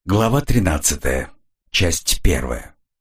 Глава 13. Часть 1.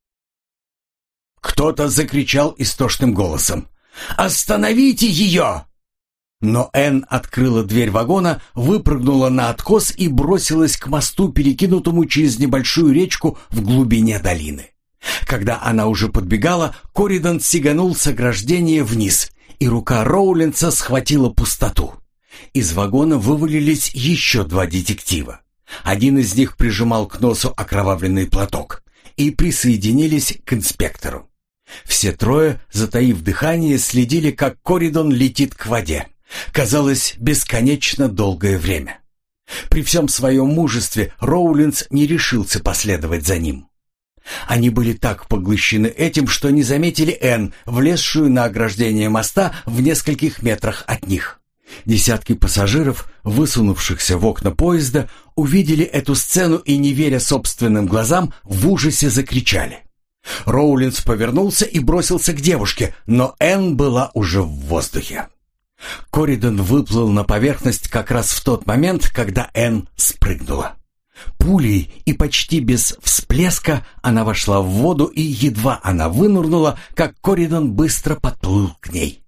Кто-то закричал истошным голосом: «Остановите ее!» Но Энн открыла дверь вагона, выпрыгнула на откос и бросилась к мосту, перекинутому через небольшую речку в глубине долины. Когда она уже подбегала, Коридон сиганул с ограждения вниз, и рука Роулинса схватила пустоту. Из вагона вывалились еще два детектива. Один из них прижимал к носу окровавленный платок, и присоединились к инспектору. Все трое, затаив дыхание, следили, как Коридон летит к воде. Казалось, бесконечно долгое время. При всем своем мужестве Роулинс не решился последовать за ним. Они были так поглощены этим, что не заметили Энн, влезшую на ограждение моста в нескольких метрах от них. Десятки пассажиров, высунувшихся в окна поезда, увидели эту сцену и, не веря собственным глазам, в ужасе закричали. Роулинс повернулся и бросился к девушке, но Энн была уже в воздухе. Коридон выплыл на поверхность как раз в тот момент, когда Энн спрыгнула. Пулей и почти без всплеска она вошла в воду, и едва она вынырнула, как Коридон быстро подплыл к ней.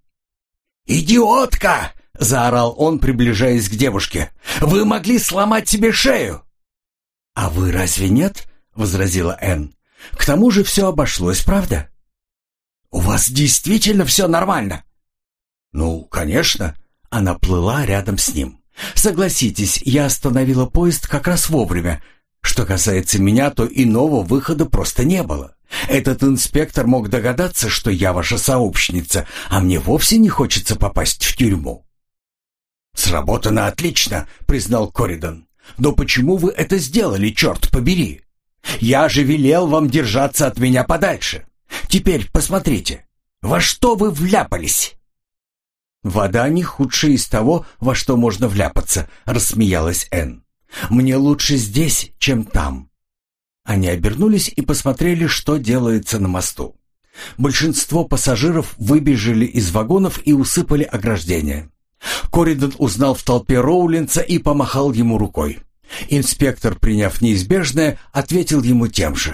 «Идиотка!» — заорал он, приближаясь к девушке. «Вы могли сломать себе шею!» «А вы разве нет?» — возразила Энн. «К тому же все обошлось, правда?» «У вас действительно все нормально?» «Ну, конечно». Она плыла рядом с ним. «Согласитесь, я остановила поезд как раз вовремя. Что касается меня, то иного выхода просто не было. Этот инспектор мог догадаться, что я ваша сообщница, а мне вовсе не хочется попасть в тюрьму». «Сработано отлично», — признал Коридон. «Но почему вы это сделали, черт побери? Я же велел вам держаться от меня подальше. Теперь посмотрите, во что вы вляпались?» «Вода не худшая из того, во что можно вляпаться», — рассмеялась Энн. «Мне лучше здесь, чем там». Они обернулись и посмотрели, что делается на мосту. Большинство пассажиров выбежали из вагонов и усыпали ограждение. Коридон узнал в толпе Роулинса и помахал ему рукой. Инспектор, приняв неизбежное, ответил ему тем же.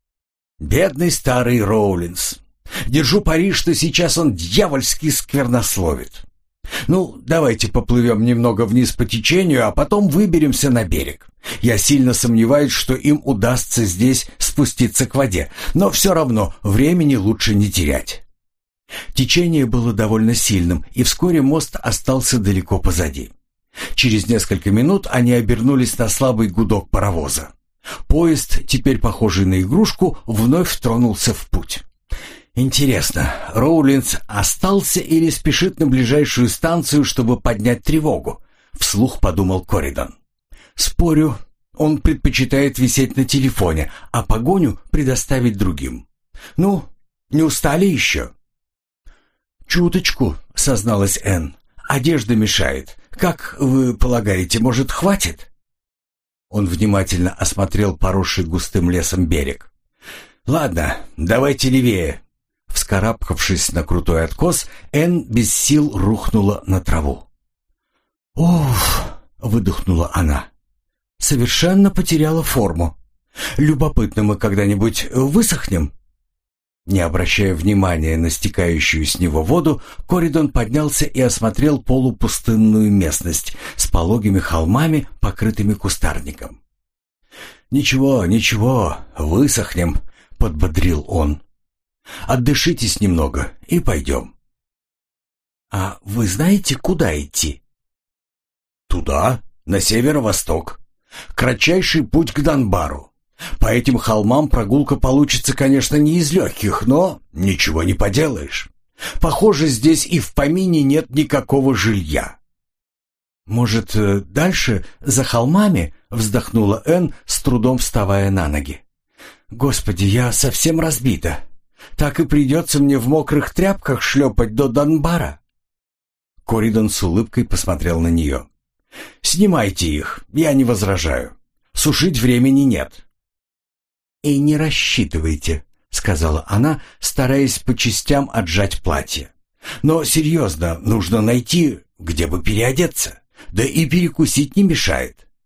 «Бедный старый Роулинс. Держу пари, что сейчас он дьявольски сквернословит. Ну, давайте поплывем немного вниз по течению, а потом выберемся на берег. Я сильно сомневаюсь, что им удастся здесь спуститься к воде, но все равно времени лучше не терять». Течение было довольно сильным, и вскоре мост остался далеко позади. Через несколько минут они обернулись на слабый гудок паровоза. Поезд, теперь похожий на игрушку, вновь тронулся в путь. «Интересно, Роулинс остался или спешит на ближайшую станцию, чтобы поднять тревогу?» — вслух подумал Коридон. «Спорю, он предпочитает висеть на телефоне, а погоню предоставить другим. Ну, не устали еще?» «Чуточку», — созналась Энн. «Одежда мешает. Как вы полагаете, может, хватит?» Он внимательно осмотрел поросший густым лесом берег. «Ладно, давайте левее». Вскарабкавшись на крутой откос, Энн без сил рухнула на траву. «Уф!» — выдохнула она. «Совершенно потеряла форму. Любопытно, мы когда-нибудь высохнем?» Не обращая внимания на стекающую с него воду, Коридон поднялся и осмотрел полупустынную местность с пологими холмами, покрытыми кустарником. «Ничего, ничего, высохнем», — подбодрил он. «Отдышитесь немного и пойдем». «А вы знаете, куда идти?» «Туда, на северо-восток. Кратчайший путь к Данбару. По этим холмам прогулка получится, конечно, не из легких, но ничего не поделаешь. Похоже, здесь и в помине нет никакого жилья». «Может, дальше, за холмами?» — вздохнула Энн, с трудом вставая на ноги. «Господи, я совсем разбита. Так и придется мне в мокрых тряпках шлепать до Данбара». Коридон с улыбкой посмотрел на нее. «Снимайте их, я не возражаю. Сушить времени нет». «И не рассчитывайте», — сказала она, стараясь по частям отжать платье. «Но серьезно, нужно найти, где бы переодеться. Да и перекусить не мешает.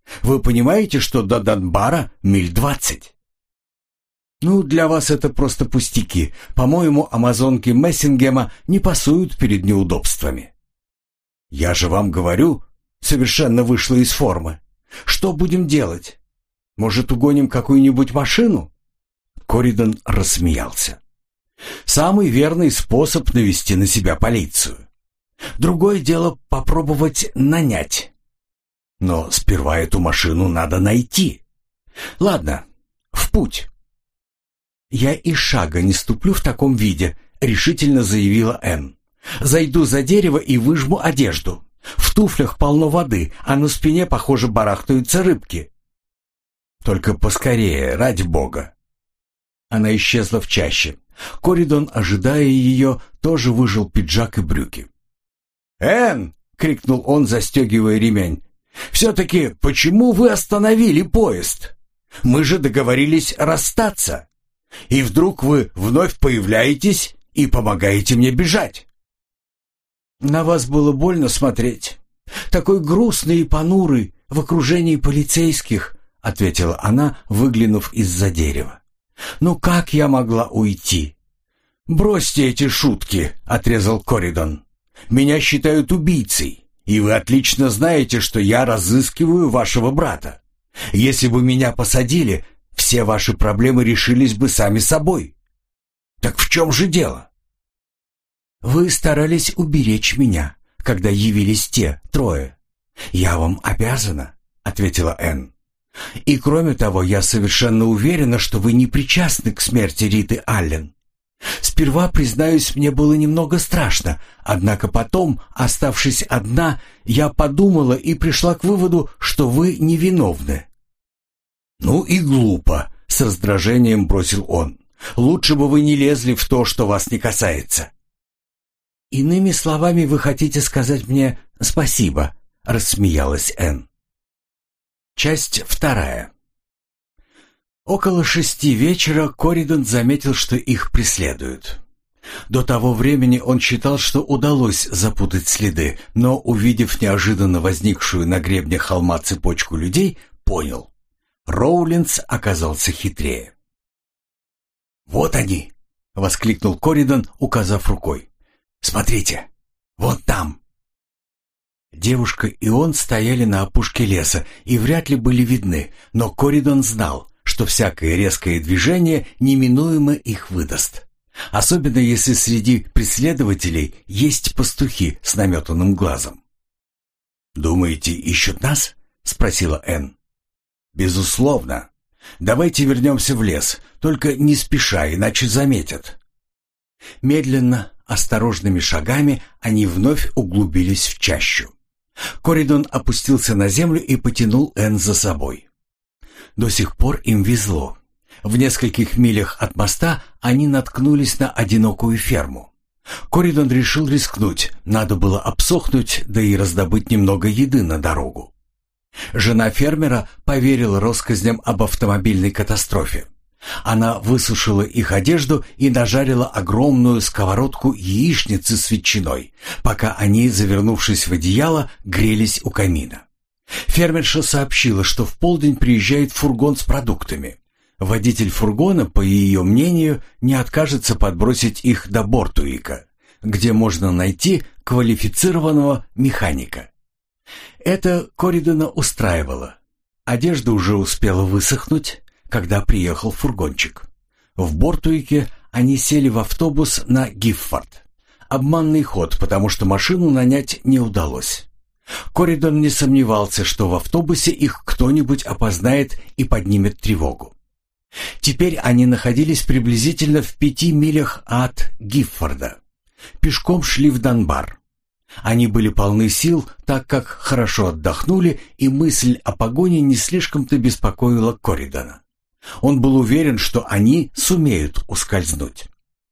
Вы понимаете, что до Данбара миль 20? Ну, для вас это просто пустяки. По-моему, амазонки Мессингема не пасуют перед неудобствами. Я же вам говорю, совершенно вышло из формы. Что будем делать? Может, угоним какую-нибудь машину? Коридон рассмеялся. Самый верный способ навести на себя полицию. Другое дело попробовать нанять. Но сперва эту машину надо найти. Ладно, в путь. «Я и шага не ступлю в таком виде», — решительно заявила Энн. «Зайду за дерево и выжму одежду. В туфлях полно воды, а на спине, похоже, барахтаются рыбки». «Только поскорее, ради бога». Она исчезла в чаще. Коридон, ожидая ее, тоже выжал пиджак и брюки. «Энн!» — крикнул он, застегивая ремень. «Все-таки почему вы остановили поезд? Мы же договорились расстаться. И вдруг вы вновь появляетесь и помогаете мне бежать». «На вас было больно смотреть. Такой грустный и понурый в окружении полицейских», — ответила она, выглянув из-за дерева. «Ну как я могла уйти?» «Бросьте эти шутки», — отрезал Коридон. «Меня считают убийцей, и вы отлично знаете, что я разыскиваю вашего брата. Если бы меня посадили, все ваши проблемы решились бы сами собой. Так в чем же дело?» «Вы старались уберечь меня, когда явились те трое. Я вам обязана», — ответила Энн. «И кроме того, я совершенно уверена, что вы не причастны к смерти Риты Аллен. Сперва, признаюсь, мне было немного страшно, однако потом, оставшись одна, я подумала и пришла к выводу, что вы невиновны». «Ну и глупо», — с раздражением бросил он. «Лучше бы вы не лезли в то, что вас не касается». «Иными словами, вы хотите сказать мне спасибо», — рассмеялась Энн. Часть 2. Около 6 вечера Коридон заметил, что их преследуют. До того времени он считал, что удалось запутать следы, но, увидев неожиданно возникшую на гребне холма цепочку людей, понял — Роулинс оказался хитрее. «Вот они!» — воскликнул Коридон, указав рукой. «Смотрите, вот там!» Девушка и он стояли на опушке леса и вряд ли были видны, но Коридон знал, что всякое резкое движение неминуемо их выдаст. Особенно если среди преследователей есть пастухи с наметанным глазом. «Думаете, ищут нас?» — спросила Энн. «Безусловно. Давайте вернемся в лес, только не спеша, иначе заметят». Медленно, осторожными шагами они вновь углубились в чащу. Коридон опустился на землю и потянул Энн за собой. До сих пор им везло. В нескольких милях от моста они наткнулись на одинокую ферму. Коридон решил рискнуть, надо было обсохнуть, да и раздобыть немного еды на дорогу. Жена фермера поверила россказням об автомобильной катастрофе. Она высушила их одежду и нажарила огромную сковородку яичницы с ветчиной, пока они, завернувшись в одеяло, грелись у камина. Фермерша сообщила, что в полдень приезжает фургон с продуктами. Водитель фургона, по ее мнению, не откажется подбросить их до Бортуика, где можно найти квалифицированного механика. Это Коридона устраивало. Одежда уже успела высохнуть, когда приехал фургончик. В Бортуике они сели в автобус на Гиффорд. Обманный ход, потому что машину нанять не удалось. Коридон не сомневался, что в автобусе их кто-нибудь опознает и поднимет тревогу. Теперь они находились приблизительно в 5 милях от Гиффорда. Пешком шли в Данбар. Они были полны сил, так как хорошо отдохнули, и мысль о погоне не слишком-то беспокоила Коридона. Он был уверен, что они сумеют ускользнуть.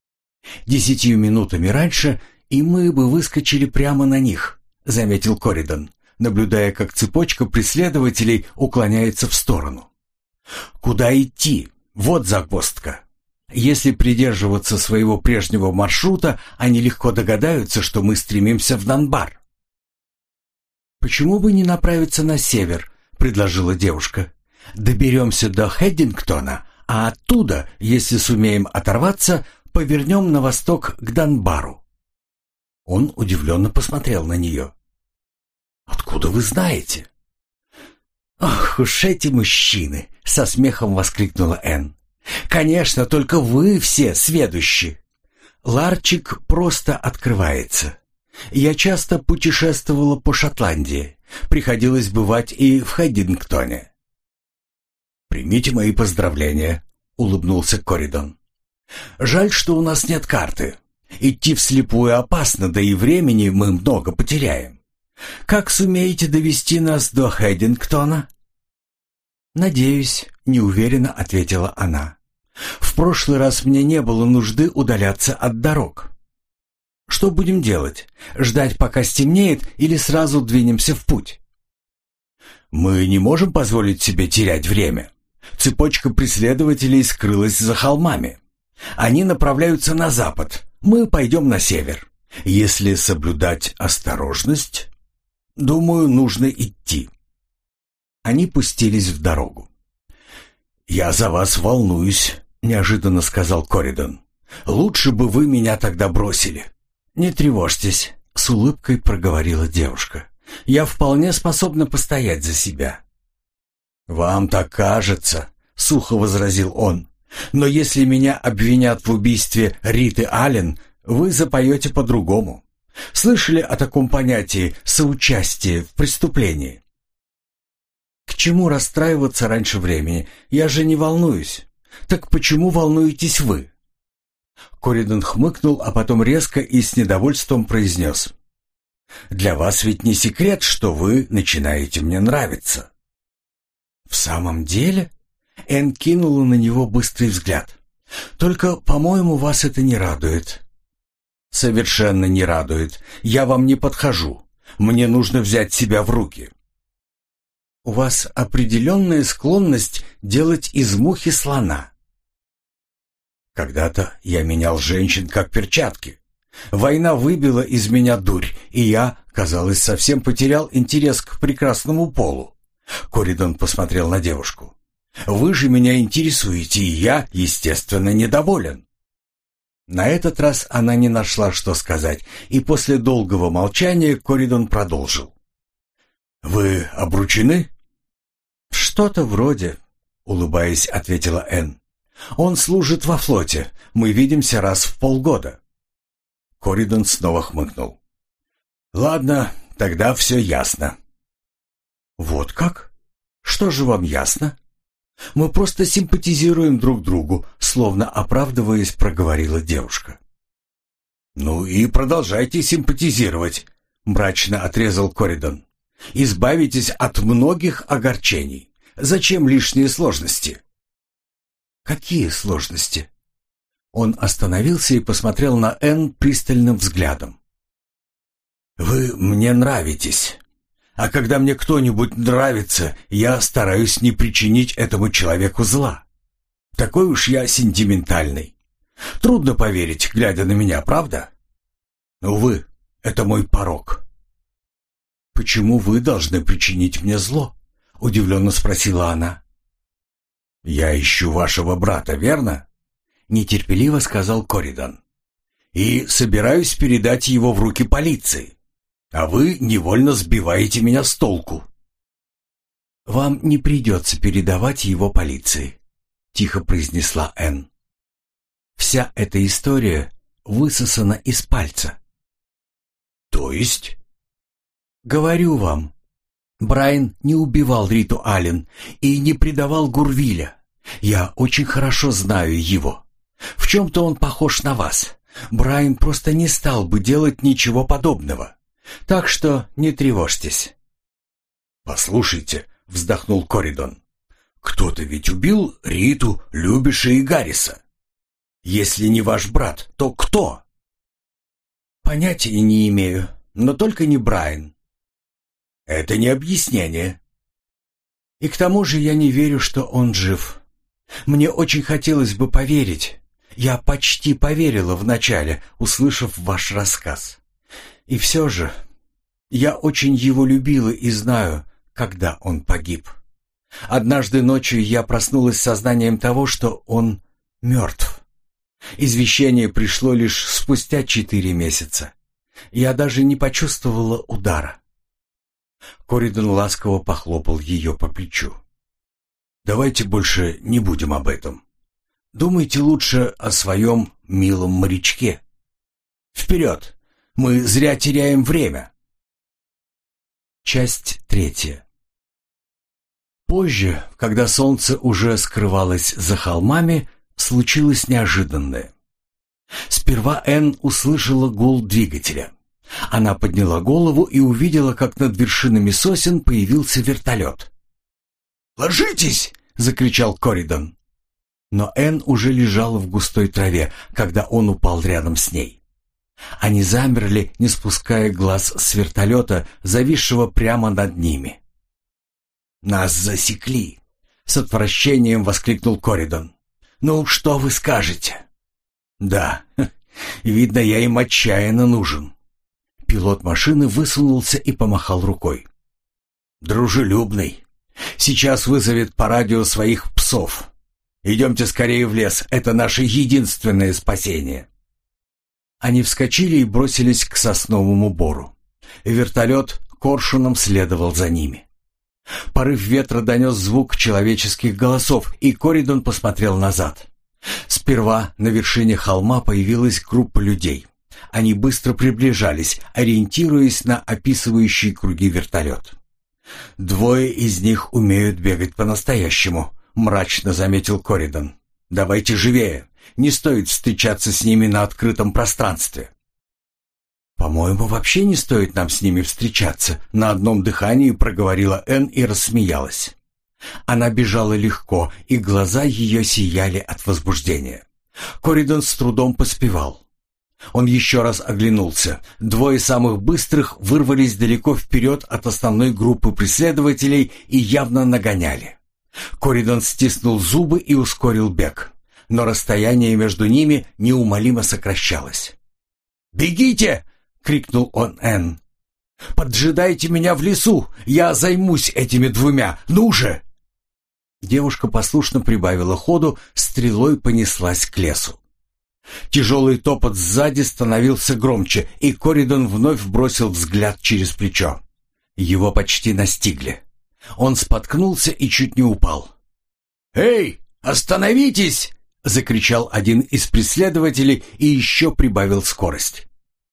10 минутами раньше, и мы бы выскочили прямо на них, заметил Коридон, наблюдая, как цепочка преследователей уклоняется в сторону. Куда идти? Вот загвоздка. Если придерживаться своего прежнего маршрута, они легко догадаются, что мы стремимся в Данбар. «Почему бы не направиться на север?» — предложила девушка. «Доберемся до Хэддингтона, а оттуда, если сумеем оторваться, повернем на восток к Данбару». Он удивленно посмотрел на нее. «Откуда вы знаете?» «Ах уж эти мужчины!» — со смехом воскликнула Энн. «Конечно, только вы все сведущи. Ларчик просто открывается. Я часто путешествовала по Шотландии. Приходилось бывать и в Хэддингтоне». «Примите мои поздравления», — улыбнулся Коридон. «Жаль, что у нас нет карты. Идти вслепую опасно, да и времени мы много потеряем. Как сумеете довести нас до Хэддингтона?» «Надеюсь», — неуверенно ответила она. «В прошлый раз мне не было нужды удаляться от дорог. Что будем делать? Ждать, пока стемнеет, или сразу двинемся в путь?» «Мы не можем позволить себе терять время. Цепочка преследователей скрылась за холмами. Они направляются на запад, мы пойдем на север. Если соблюдать осторожность, думаю, нужно идти». Они пустились в дорогу. «Я за вас волнуюсь», — неожиданно сказал Коридон. «Лучше бы вы меня тогда бросили». «Не тревожьтесь», — с улыбкой проговорила девушка. «Я вполне способна постоять за себя». «Вам так кажется», — сухо возразил он. «Но если меня обвинят в убийстве Риты Аллен, вы запоете по-другому. Слышали о таком понятии «соучастие в преступлении»?» «К чему расстраиваться раньше времени? Я же не волнуюсь. Так почему волнуетесь вы?» Коридон хмыкнул, а потом резко и с недовольством произнес: «Для вас ведь не секрет, что вы начинаете мне нравиться». «В самом деле?» — Энн кинула на него быстрый взгляд. «Только, по-моему, вас это не радует». «Совершенно не радует. Я вам не подхожу. Мне нужно взять себя в руки». «У вас определенная склонность делать из мухи слона». «Когда-то я менял женщин как перчатки. Война выбила из меня дурь, и я, казалось, совсем потерял интерес к прекрасному полу». Коридон посмотрел на девушку. «Вы же меня интересуете, и я, естественно, недоволен». На этот раз она не нашла, что сказать, и после долгого молчания Коридон продолжил. «Вы обручены?» «Что-то вроде», — улыбаясь, ответила Энн. «Он служит во флоте. Мы видимся раз в полгода». Коридон снова хмыкнул. «Ладно, тогда все ясно». «Вот как? Что же вам ясно?» «Мы просто симпатизируем друг другу», словно оправдываясь, проговорила девушка. «Ну и продолжайте симпатизировать», — мрачно отрезал Коридон. «Избавитесь от многих огорчений. Зачем лишние сложности?» «Какие сложности?» Он остановился и посмотрел на Энн пристальным взглядом. «Вы мне нравитесь. А когда мне кто-нибудь нравится, я стараюсь не причинить этому человеку зла. Такой уж я сентиментальный. Трудно поверить, глядя на меня, правда? Увы, это мой порок». «Почему вы должны причинить мне зло?» — удивленно спросила она. «Я ищу вашего брата, верно?» — нетерпеливо сказал Коридон. «И собираюсь передать его в руки полиции. А вы невольно сбиваете меня с толку». «Вам не придется передавать его полиции», — тихо произнесла Энн. «Вся эта история высосана из пальца». «То есть?» «Говорю вам, Брайан не убивал Риту Аллен и не предавал Гурвиля. Я очень хорошо знаю его. В чем-то он похож на вас. Брайан просто не стал бы делать ничего подобного. Так что не тревожьтесь». «Послушайте», — вздохнул Коридон, — «кто-то ведь убил Риту, Любиша и Гарриса. Если не ваш брат, то кто?» «Понятия не имею, но только не Брайан». «Это не объяснение». «И к тому же я не верю, что он жив. Мне очень хотелось бы поверить. Я почти поверила вначале, услышав ваш рассказ. И все же, я очень его любила и знаю, когда он погиб. Однажды ночью я проснулась с сознанием того, что он мертв. Извещение пришло лишь спустя 4 месяца. Я даже не почувствовала удара. Коридон ласково похлопал ее по плечу. «Давайте больше не будем об этом. Думайте лучше о своем милом морячке. Вперед! Мы зря теряем время!» Часть 3. Позже, когда солнце уже скрывалось за холмами, случилось неожиданное. Сперва Энн услышала гул двигателя. Она подняла голову и увидела, как над вершинами сосен появился вертолет. «Ложитесь!» — закричал Коридон. Но Энн уже лежала в густой траве, когда он упал рядом с ней. Они замерли, не спуская глаз с вертолета, зависшего прямо над ними. «Нас засекли!» — с отвращением воскликнул Коридон. «Ну, что вы скажете?» «Да, видно, я им отчаянно нужен». Пилот машины высунулся и помахал рукой. «Дружелюбный. Сейчас вызовет по радио своих псов. Идемте скорее в лес, это наше единственное спасение». Они вскочили и бросились к сосновому бору. Вертолет коршуном следовал за ними. Порыв ветра донес звук человеческих голосов, и Коридон посмотрел назад. Сперва на вершине холма появилась группа людей. Они быстро приближались, ориентируясь на описывающий круги вертолет. «2 из них умеют бегать по-настоящему», — мрачно заметил Коридон. «Давайте живее. Не стоит встречаться с ними на открытом пространстве». «По-моему, вообще не стоит нам с ними встречаться», — на одном дыхании проговорила Энн и рассмеялась. Она бежала легко, и глаза ее сияли от возбуждения. Коридон с трудом поспевал. Он еще раз оглянулся. 2 самых быстрых вырвались далеко вперед от основной группы преследователей и явно нагоняли. Коридон стиснул зубы и ускорил бег, но расстояние между ними неумолимо сокращалось. «Бегите!» — крикнул он Энн. «Поджидайте меня в лесу! Я займусь этими 2! Ну же!» Девушка послушно прибавила ходу, стрелой понеслась к лесу. Тяжелый топот сзади становился громче, и Коридон вновь бросил взгляд через плечо. Его почти настигли. Он споткнулся и чуть не упал. «Эй, остановитесь!» — закричал один из преследователей и еще прибавил скорость.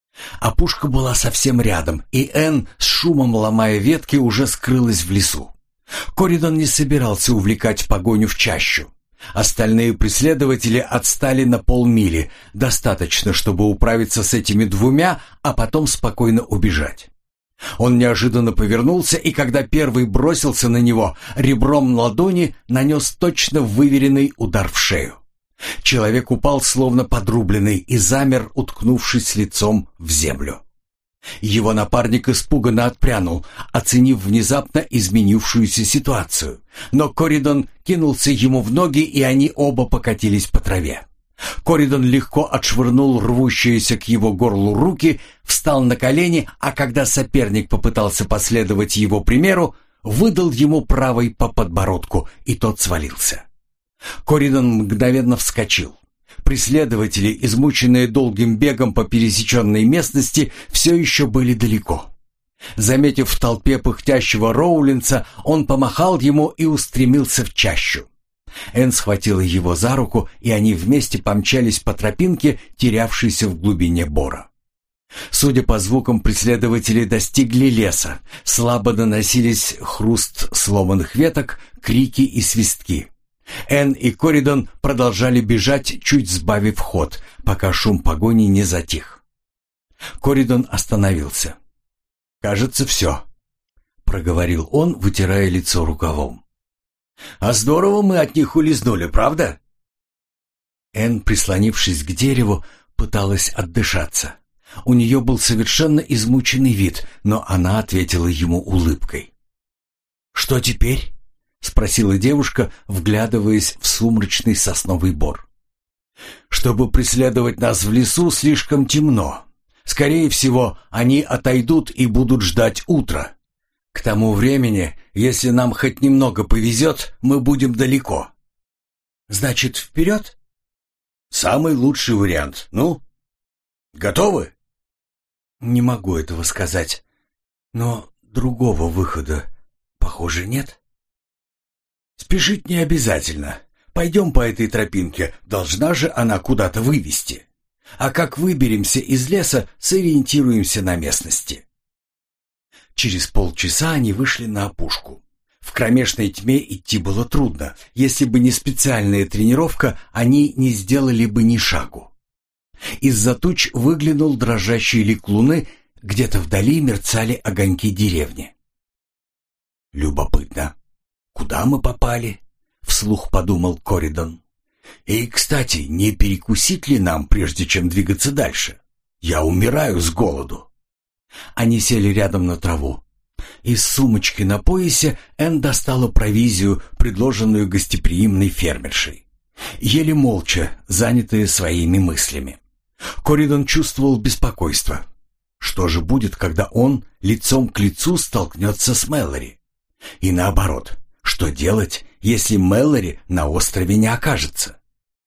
Опушка была совсем рядом, и Энн, с шумом ломая ветки, уже скрылась в лесу. Коридон не собирался увлекать погоню в чащу. Остальные преследователи отстали на полмили, достаточно, чтобы управиться с этими 2, а потом спокойно убежать. Он неожиданно повернулся, и когда первый бросился на него, ребром ладони нанес точно выверенный удар в шею. Человек упал словно подрубленный и замер, уткнувшись лицом в землю. Его напарник испуганно отпрянул, оценив внезапно изменившуюся ситуацию. Но Коридон кинулся ему в ноги, и они оба покатились по траве. Коридон легко отшвырнул рвущиеся к его горлу руки, встал на колени, а когда соперник попытался последовать его примеру, выдал ему правой по подбородку, и тот свалился. Коридон мгновенно вскочил. Преследователи, измученные долгим бегом по пересеченной местности, все еще были далеко. Заметив в толпе пыхтящего Роулинса, он помахал ему и устремился в чащу. Энн схватила его за руку, и они вместе помчались по тропинке, терявшейся в глубине бора. Судя по звукам, преследователи достигли леса. Слабо доносились хруст сломанных веток, крики и свистки. Энн и Коридон продолжали бежать, чуть сбавив ход, пока шум погони не затих. Коридон остановился. «Кажется, все», — проговорил он, вытирая лицо рукавом. «А здорово мы от них улизнули, правда?» Энн, прислонившись к дереву, пыталась отдышаться. У нее был совершенно измученный вид, но она ответила ему улыбкой. «Что теперь?» — спросила девушка, вглядываясь в сумрачный сосновый бор. «Чтобы преследовать нас в лесу, слишком темно. Скорее всего, они отойдут и будут ждать утра. К тому времени, если нам хоть немного повезет, мы будем далеко. Значит, вперед? Самый лучший вариант. Ну, готовы? Не могу этого сказать, но другого выхода, похоже, нет. Спешить не обязательно. Пойдем по этой тропинке, должна же она куда-то вывести. А как выберемся из леса, сориентируемся на местности. Через полчаса они вышли на опушку. В кромешной тьме идти было трудно. Если бы не специальная тренировка, они не сделали бы ни шагу. Из-за туч выглянул дрожащий лик луны, где-то вдали мерцали огоньки деревни. «Любопытно, куда мы попали?» — вслух подумал Коридон. «И, кстати, не перекусить ли нам, прежде чем двигаться дальше? Я умираю с голоду». Они сели рядом на траву. Из сумочки на поясе Энн достала провизию, предложенную гостеприимной фермершей. Ели молча, занятые своими мыслями. Коридон чувствовал беспокойство. Что же будет, когда он лицом к лицу столкнется с Мэлори? И наоборот, что делать, если Мэлори на острове не окажется?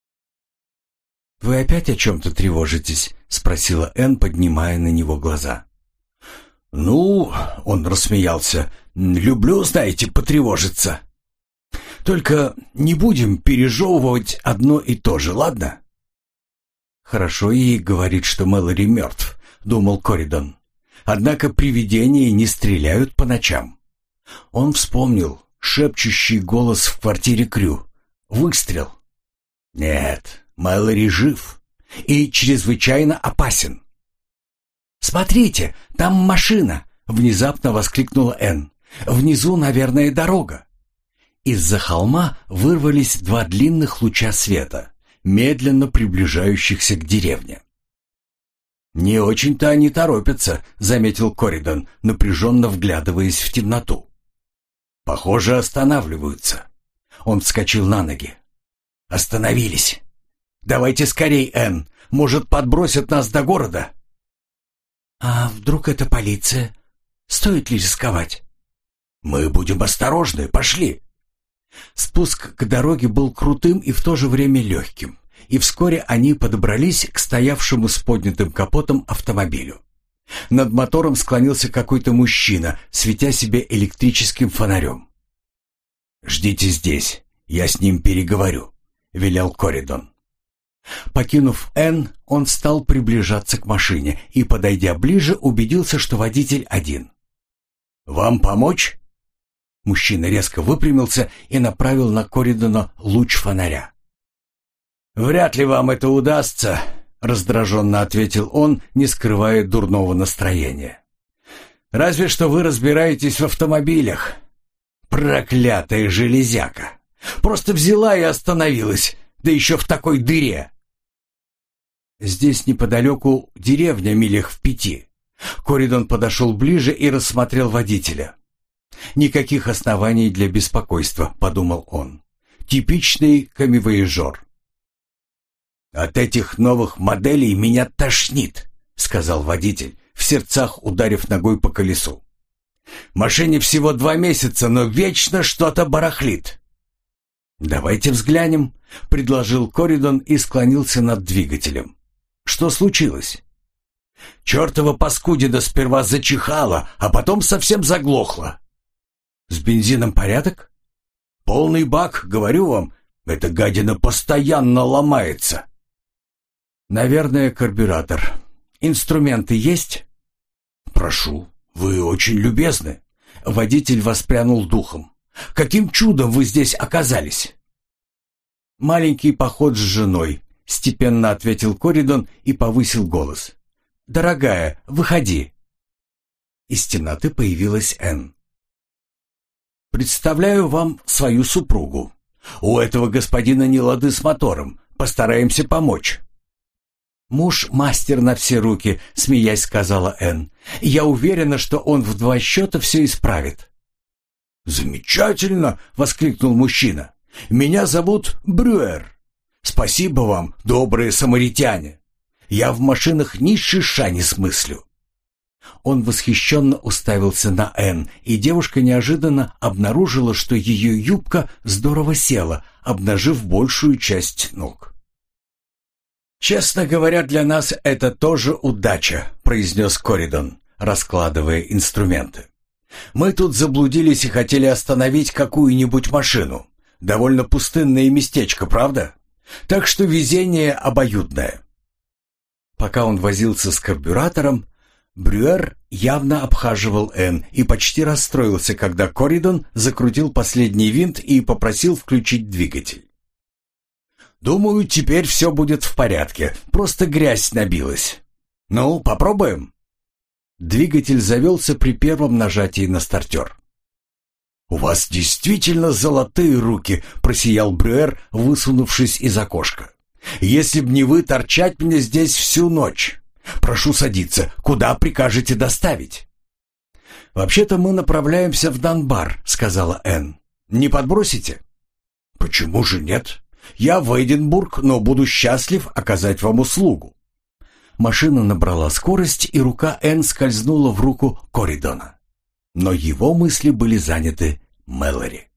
«Вы опять о чем-то тревожитесь?» — спросила Энн, поднимая на него глаза. «Ну, — он рассмеялся, — люблю, знаете, потревожиться. Только не будем пережевывать одно и то же, ладно?» «Хорошо ей говорит, что Мэлори мертв», — думал Коридон. «Однако привидения не стреляют по ночам». Он вспомнил шепчущий голос в квартире Крю. Выстрел. «Нет, Мэлори жив и чрезвычайно опасен». «Смотрите, там машина!» — внезапно воскликнула Энн. «Внизу, наверное, дорога». Из-за холма вырвались два длинных луча света, медленно приближающихся к деревне. «Не очень-то они торопятся», — заметил Коридон, напряженно вглядываясь в темноту. «Похоже, останавливаются». Он вскочил на ноги. «Остановились. Давайте скорей, Энн. Может, подбросят нас до города?» «А вдруг это полиция? Стоит ли рисковать?» «Мы будем осторожны. Пошли». Спуск к дороге был крутым и в то же время легким, и вскоре они подобрались к стоявшему с поднятым капотом автомобилю. Над мотором склонился какой-то мужчина, светя себе электрическим фонарем. «Ждите здесь, я с ним переговорю», — велел Коридон. Покинув Энн, он стал приближаться к машине и, подойдя ближе, убедился, что водитель один. «Вам помочь?» Мужчина резко выпрямился и направил на Коридона луч фонаря. «Вряд ли вам это удастся», — раздраженно ответил он, не скрывая дурного настроения. «Разве что вы разбираетесь в автомобилях. Проклятая железяка! Просто взяла и остановилась, да еще в такой дыре!» «Здесь неподалеку деревня милях в 5. Коридон подошел ближе и рассмотрел водителя. «Никаких оснований для беспокойства», — подумал он. «Типичный камевояжер». «От этих новых моделей меня тошнит», — сказал водитель, в сердцах ударив ногой по колесу. «Машине всего 2 месяца, но вечно что-то барахлит». «Давайте взглянем», — предложил Коридон и склонился над двигателем. «Что случилось?» «Чертова паскудина сперва зачихала, а потом совсем заглохла». «С бензином порядок?» «Полный бак, говорю вам, эта гадина постоянно ломается». «Наверное, карбюратор. Инструменты есть?» «Прошу, вы очень любезны». Водитель воспрянул духом. «Каким чудом вы здесь оказались?» «Маленький поход с женой», — степенно ответил Коридон и повысил голос. «Дорогая, выходи». Из темноты появилась Энн. «Представляю вам свою супругу. У этого господина не лады с мотором. Постараемся помочь». «Муж мастер на все руки», — смеясь сказала Энн. «Я уверена, что он в 2 счета все исправит». «Замечательно!» — воскликнул мужчина. «Меня зовут Брюер. Спасибо вам, добрые самаритяне. Я в машинах ни шиша не смыслю». Он восхищенно уставился на Энн, и девушка неожиданно обнаружила, что ее юбка здорово села, обнажив большую часть ног. «Честно говоря, для нас это тоже удача», — произнес Коридон, раскладывая инструменты. «Мы тут заблудились и хотели остановить какую-нибудь машину. Довольно пустынное местечко, правда? Так что везение обоюдное». Пока он возился с карбюратором, Брюер явно обхаживал Энн и почти расстроился, когда Коридон закрутил последний винт и попросил включить двигатель. «Думаю, теперь все будет в порядке, просто грязь набилась. Ну, попробуем?» Двигатель завелся при первом нажатии на стартер. «У вас действительно золотые руки», — просиял Брюер, высунувшись из окошка. «Если б не вы, торчать мне здесь всю ночь. Прошу садиться. Куда прикажете доставить?» «Вообще-то мы направляемся в Данбар», — сказала Энн. «Не подбросите?» «Почему же нет? Я в Эдинбург, но буду счастлив оказать вам услугу». Машина набрала скорость, и рука Энн скользнула в руку Коридона. Но его мысли были заняты Мэлори.